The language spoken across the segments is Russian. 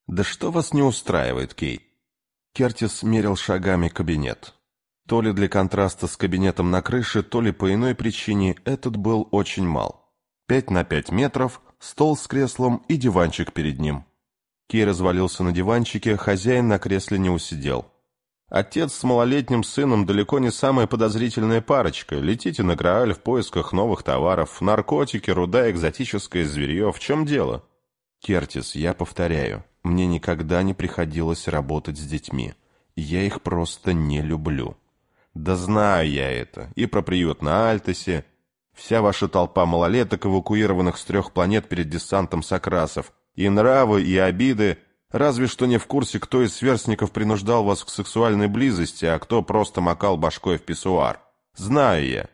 «Да что вас не устраивает, Кей?» Кертис мерил шагами кабинет. То ли для контраста с кабинетом на крыше, то ли по иной причине этот был очень мал. 5 на 5 метров, стол с креслом и диванчик перед ним. Кей развалился на диванчике, хозяин на кресле не усидел. Отец с малолетним сыном далеко не самая подозрительная парочка. Летите на Грааль в поисках новых товаров. Наркотики, руда, экзотическое зверье. В чем дело? Кертис, я повторяю, мне никогда не приходилось работать с детьми. Я их просто не люблю. Да знаю я это. И про приют на Альтосе. Вся ваша толпа малолеток, эвакуированных с 3 планет перед десантом Сокрасов. И нравы, и обиды. Разве что не в курсе, кто из сверстников принуждал вас к сексуальной близости, а кто просто макал башкой в писсуар. Знаю я.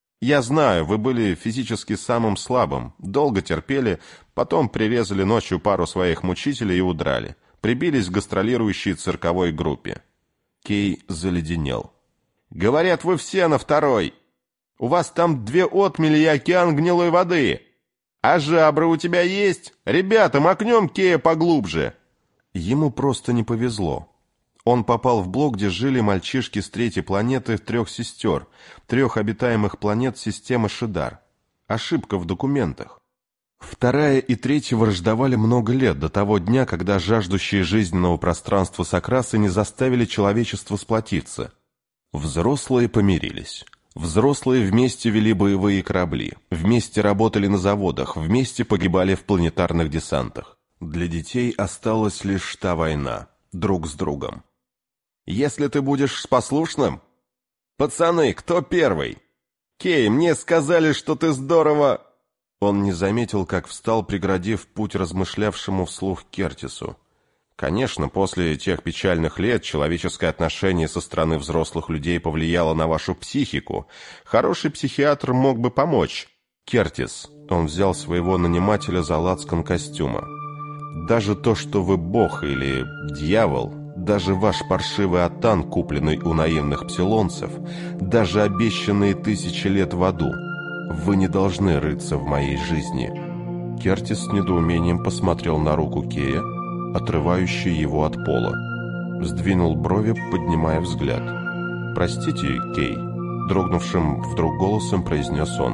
Я знаю, вы были физически самым слабым, долго терпели, потом прирезали ночью пару своих мучителей и удрали. Прибились к гастролирующей цирковой группе. Кей заледенел. «Говорят, вы все на второй. У вас там 2 отмели и океан гнилой воды. А жабры у тебя есть? Ребята, макнем Кея поглубже». Ему просто не повезло. Он попал в блок, где жили мальчишки с 3-й планеты 3 сестер, 3 обитаемых планет системы Шидар. Ошибка в документах. 2-я и 3-я враждовали много лет, до того дня, когда жаждущие жизненного пространства Сокрасы не заставили человечество сплотиться. Взрослые помирились. Взрослые вместе вели боевые корабли, вместе работали на заводах, вместе погибали в планетарных десантах. Для детей осталась лишь та война, друг с другом. «Если ты будешь послушным...» «Пацаны, кто первый?» «Кей, мне сказали, что ты здорово...» Он не заметил, как встал, преградив путь размышлявшему вслух Кертису. Конечно, после тех печальных лет человеческое отношение со стороны взрослых людей повлияло на вашу психику. Хороший психиатр мог бы помочь. Кертис, он взял своего нанимателя за лацкан костюма. Даже то, что вы бог или дьявол, даже ваш паршивый атан, купленный у наивных псилонцев, даже обещанные 1000 лет в аду, вы не должны рыться в моей жизни. Кертис с недоумением посмотрел на руку Кея, отрывающую его от пола. Сдвинул брови, поднимая взгляд. «Простите, Кей», — дрогнувшим вдруг голосом произнес он.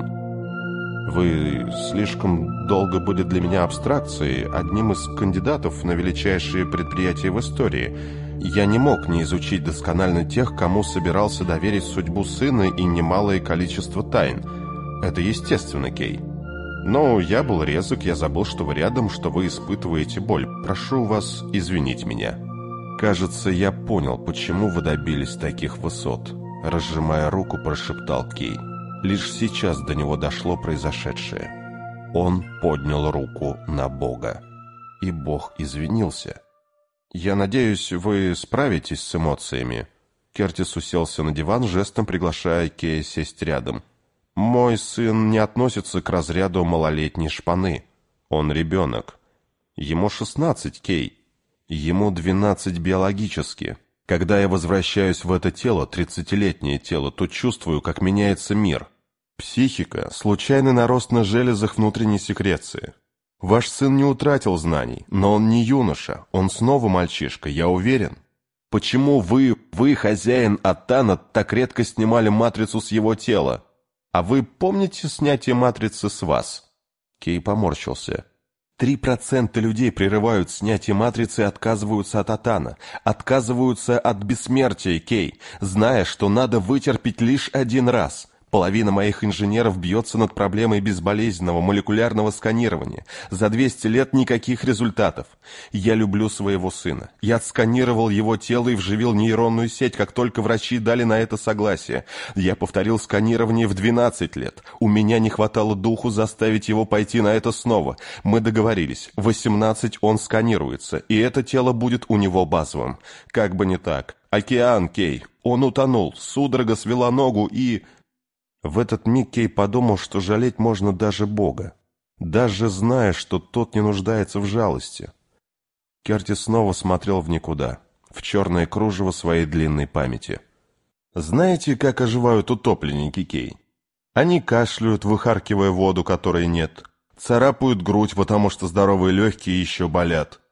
«Вы слишком долго были для меня абстракцией, одним из кандидатов на величайшие предприятия в истории. Я не мог не изучить досконально тех, кому собирался доверить судьбу сына и немалое количество тайн. Это естественно, Кей. Но я был резок, я забыл, что вы рядом, что вы испытываете боль. Прошу вас извинить меня». «Кажется, я понял, почему вы добились таких высот», — разжимая руку, прошептал Кей. Лишь сейчас до него дошло произошедшее. Он поднял руку на Бога. И Бог извинился. «Я надеюсь, вы справитесь с эмоциями». Кертис уселся на диван, жестом приглашая Кея сесть рядом. «Мой сын не относится к разряду малолетней шпаны. Он ребенок. Ему 16, Кей. Ему 12 биологически. Когда я возвращаюсь в это тело, 30-летнее тело, то чувствую, как меняется мир. Психика – случайный нарост на железах внутренней секреции. Ваш сын не утратил знаний, но он не юноша, он снова мальчишка, я уверен. Почему вы, хозяин Атана, так редко снимали матрицу с его тела? А вы помните снятие матрицы с вас?» Кей поморщился. 3% людей прерывают снятие матрицы и отказываются от Атана, отказываются от бессмертия, Кей, зная, что надо вытерпеть лишь 1 раз. Половина моих инженеров бьется над проблемой безболезненного молекулярного сканирования. За 200 лет никаких результатов. Я люблю своего сына. Я отсканировал его тело и вживил нейронную сеть, как только врачи дали на это согласие. Я повторил сканирование в 12 лет. У меня не хватало духу заставить его пойти на это снова. Мы договорились. 18 он сканируется, и это тело будет у него базовым. Как бы не так. Океан, Кей. Он утонул. Судорога свела ногу и... В этот миг Кей подумал, что жалеть можно даже Бога, даже зная, что тот не нуждается в жалости. Кертис снова смотрел в никуда, в черное кружево своей длинной памяти. «Знаете, как оживают утопленники, Кей? Они кашляют, выхаркивая воду, которой нет, царапают грудь, потому что здоровые легкие еще болят.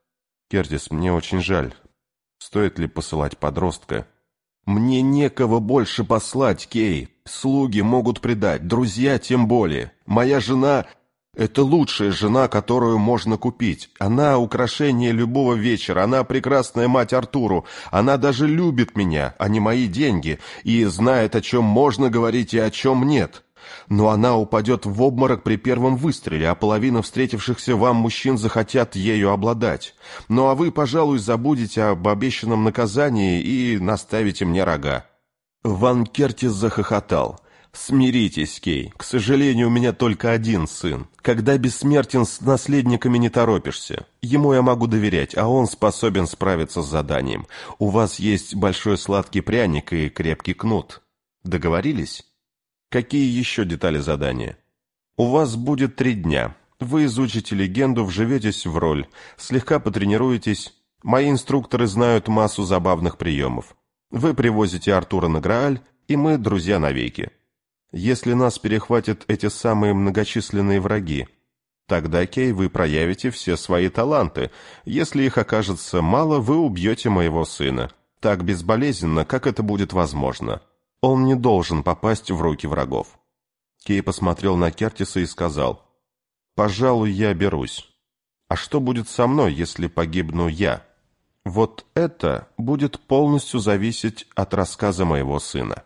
Кертис, мне очень жаль. Стоит ли посылать подростка? Мне некого больше послать, Кей. Слуги могут предать, друзья тем более. Моя жена — это лучшая жена, которую можно купить. Она — украшение любого вечера, она прекрасная мать Артуру. Она даже любит меня, а не мои деньги, и знает, о чем можно говорить и о чем нет. Но она упадет в обморок при первом выстреле, а половина встретившихся вам мужчин захотят ею обладать. Ну а вы, пожалуй, забудете об обещанном наказании и наставите мне рога». Ван Кертис захохотал. «Смиритесь, Кей. К сожалению, у меня только один сын. Когда бессмертен, с наследниками не торопишься. Ему я могу доверять, а он способен справиться с заданием. У вас есть большой сладкий пряник и крепкий кнут. Договорились? Какие еще детали задания? У вас будет 3 дня. Вы изучите легенду, вживетесь в роль, слегка потренируетесь. Мои инструкторы знают массу забавных приемов. Вы привозите Артура на Грааль, и мы друзья навеки. Если нас перехватят эти самые многочисленные враги, тогда, Кей, вы проявите все свои таланты. Если их окажется мало, вы убьете моего сына. Так безболезненно, как это будет возможно. Он не должен попасть в руки врагов». Кей посмотрел на Кертиса и сказал: «Пожалуй, я берусь. А что будет со мной, если погибну я? Вот это будет полностью зависеть от рассказа моего сына».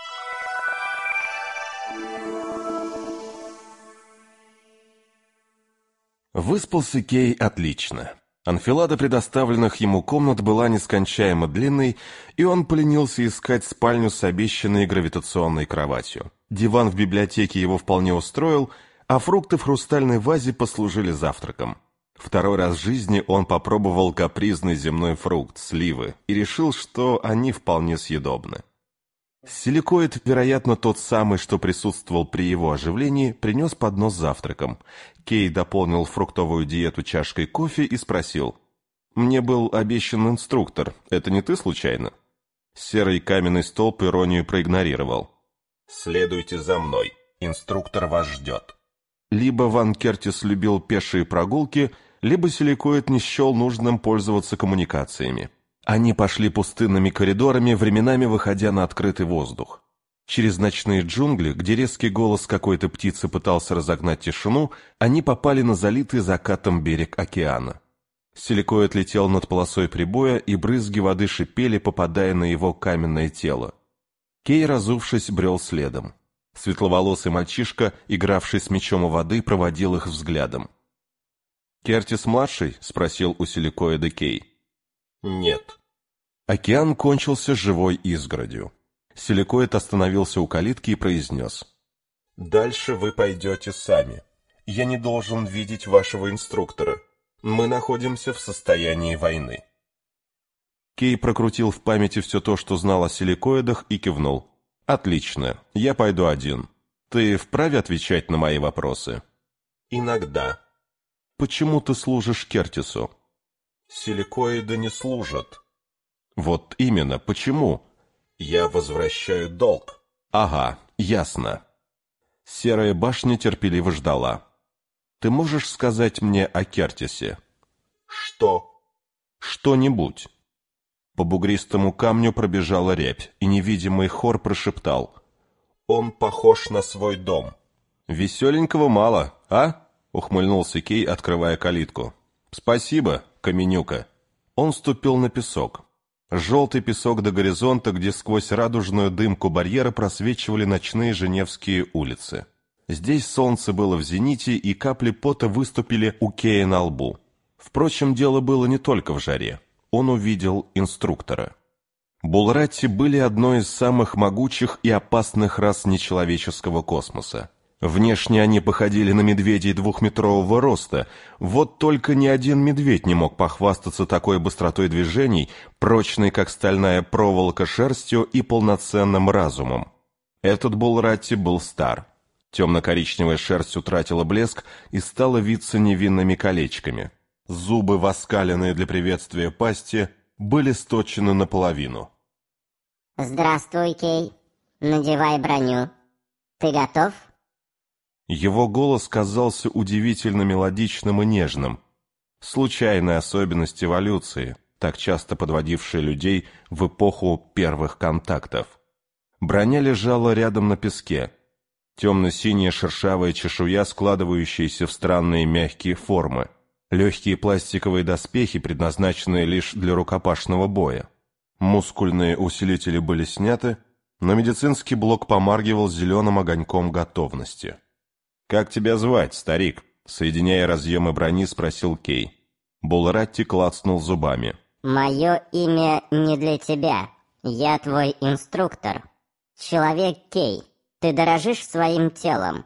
Выспался Кей отлично. Анфилада предоставленных ему комнат была нескончаемо длинной, и он поленился искать спальню с обещанной гравитационной кроватью. Диван в библиотеке его вполне устроил, а фрукты в хрустальной вазе послужили завтраком. Второй раз в жизни он попробовал капризный земной фрукт, сливы, и решил, что они вполне съедобны. Силикоид, вероятно, тот самый, что присутствовал при его оживлении, принес поднос с завтраком. Кей дополнил фруктовую диету чашкой кофе и спросил: «Мне был обещан инструктор. Это не ты случайно?» Серый каменный столб иронию проигнорировал. «Следуйте за мной. Инструктор вас ждет». Либо Ван Кертис любил пешие прогулки, либо Силикоид не счел нужным пользоваться коммуникациями. Они пошли пустынными коридорами, временами выходя на открытый воздух. Через ночные джунгли, где резкий голос какой-то птицы пытался разогнать тишину, они попали на залитый закатом берег океана. Силикоид летел над полосой прибоя, и брызги воды шипели, попадая на его каменное тело. Кей, разувшись, брел следом. Светловолосый мальчишка, игравший с мечом у воды, проводил их взглядом. «Кертис-младший?» — спросил у Силикоида Кей. «Нет». Океан кончился живой изгородью. Силикоид остановился у калитки и произнес: «Дальше вы пойдете сами. Я не должен видеть вашего инструктора. Мы находимся в состоянии войны». Кей прокрутил в памяти все то, что знал о силикоидах, и кивнул. «Отлично, я пойду один. Ты вправе отвечать на мои вопросы?» «Иногда». «Почему ты служишь Кертису?» «Силикоиды не служат». «Вот именно, почему?» «Я возвращаю долг». «Ага, ясно». Серая башня терпеливо ждала. «Ты можешь сказать мне о Кертисе?» «Что?» «Что-нибудь». По бугристому камню пробежала рябь, и невидимый хор прошептал: «Он похож на свой дом». «Веселенького мало, а?» — ухмыльнулся Кей, открывая калитку. «Спасибо, Каменюка». Он ступил на песок. Желтый песок до горизонта, где сквозь радужную дымку барьера просвечивали ночные женевские улицы. Здесь солнце было в зените, и капли пота выступили у Кея на лбу. Впрочем, дело было не только в жаре. Он увидел инструктора. Булратти были одной из самых могучих и опасных рас нечеловеческого космоса. Внешне они походили на медведей 2-метрового роста, вот только ни один медведь не мог похвастаться такой быстротой движений, прочной, как стальная проволока, шерстью и полноценным разумом. Этот Булратти был стар. Темно-коричневая шерсть утратила блеск и стала виться невинными колечками. Зубы, воскаленные для приветствия пасти, были сточены наполовину. «Здравствуй, Кей. Надевай броню. Ты готов?» Его голос казался удивительно мелодичным и нежным. Случайная особенность эволюции, так часто подводившая людей в эпоху первых контактов. Броня лежала рядом на песке. Темно-синяя шершавая чешуя, складывающаяся в странные мягкие формы. Легкие пластиковые доспехи, предназначенные лишь для рукопашного боя. Мускульные усилители были сняты, но медицинский блок помаргивал зеленым огоньком готовности. «Как тебя звать, старик?» — соединяя разъемы брони, спросил Кей. Булратти клацнул зубами. «Мое имя не для тебя. Я твой инструктор. Человек Кей, ты дорожишь своим телом?»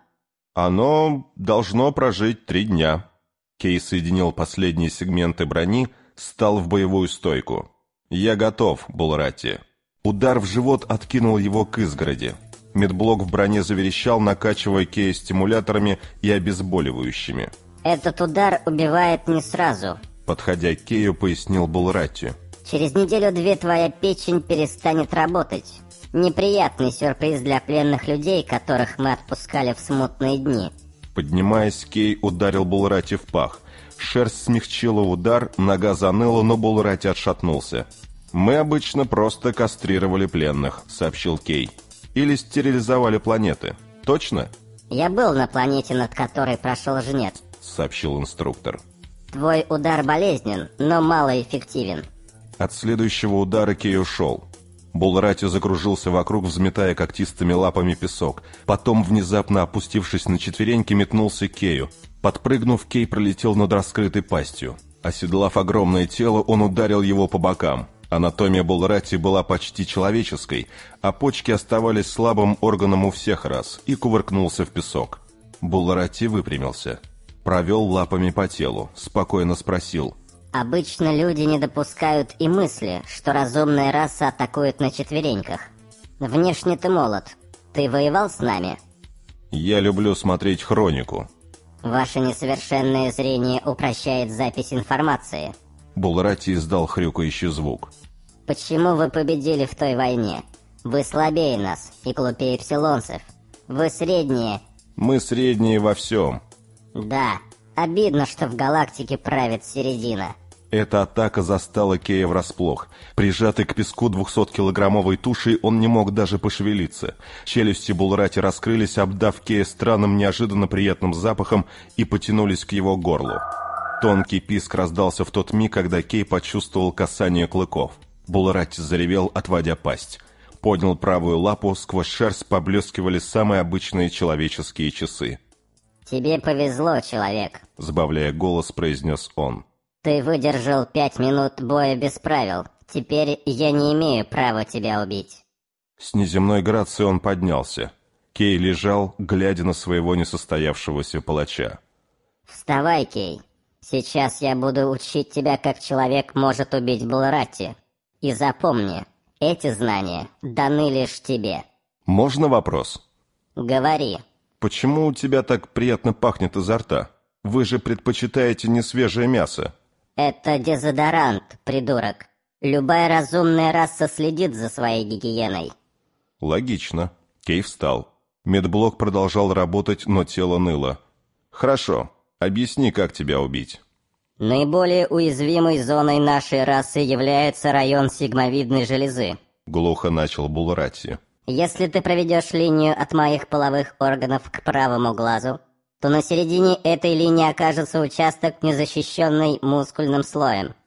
«Оно должно прожить 3 дня». Кей соединил последние сегменты брони, стал в боевую стойку. «Я готов, Булратти». Удар в живот откинул его к изгороди. Медблок в броне заверещал, накачивая Кея стимуляторами и обезболивающими. «Этот удар убивает не сразу», — подходя к Кею, пояснил Булратти. «Через неделю-две твоя печень перестанет работать. Неприятный сюрприз для пленных людей, которых мы отпускали в смутные дни». Поднимаясь, Кей ударил Булратти в пах. Шерсть смягчила удар, нога заныла, но Булратти отшатнулся. «Мы обычно просто кастрировали пленных», — сообщил Кей. «Или стерилизовали планеты. Точно?» «Я был на планете, над которой прошел жнец», — сообщил инструктор. «Твой удар болезнен, но малоэффективен». От следующего удара Кей ушел. Булратти закружился вокруг, взметая когтистыми лапами песок. Потом, внезапно опустившись на четвереньки, метнулся к Кею. Подпрыгнув, Кей пролетел над раскрытой пастью. Оседлав огромное тело, он ударил его по бокам. Анатомия Булратти была почти человеческой, а почки оставались слабым органом у всех рас, и кувыркнулся в песок. Булратти выпрямился. Провел лапами по телу, спокойно спросил. «Обычно люди не допускают и мысли, что разумная раса атакует на четвереньках. Внешне ты молод. Ты воевал с нами?» «Я люблю смотреть хронику». «Ваше несовершенное зрение упрощает запись информации». Булратти издал хрюкающий звук. «Почему вы победили в той войне? Вы слабее нас и глупее псилонцев. Вы средние». «Мы средние во всем». «Да, обидно, что в галактике правит середина». Эта атака застала Кея врасплох. Прижатый к песку 200-килограммовой тушей, он не мог даже пошевелиться. Челюсти Булратти раскрылись, обдав Кея странным, неожиданно приятным запахом, и потянулись к его горлу. Тонкий писк раздался в тот миг, когда Кей почувствовал касание клыков. Булратти заревел, отводя пасть. Поднял правую лапу, сквозь шерсть поблескивали самые обычные человеческие часы. «Тебе повезло, человек», — сбавляя голос, произнес он. «Ты выдержал 5 минут боя без правил. Теперь я не имею права тебя убить». С неземной грацией он поднялся. Кей лежал, глядя на своего несостоявшегося палача. «Вставай, Кей. Сейчас я буду учить тебя, как человек может убить Булратти. И запомни, эти знания даны лишь тебе». «Можно вопрос?» «Говори». «Почему у тебя так приятно пахнет изо рта? Вы же предпочитаете несвежее мясо». «Это дезодорант, придурок. Любая разумная раса следит за своей гигиеной». «Логично». Кей встал. Медблок продолжал работать, но тело ныло. «Хорошо. Объясни, как тебя убить». «Наиболее уязвимой зоной нашей расы является район сигмовидной железы», — глухо начал Булратти. «Если ты проведешь линию от моих половых органов к правому глазу, то на середине этой линии окажется участок, незащищенный мускульным слоем.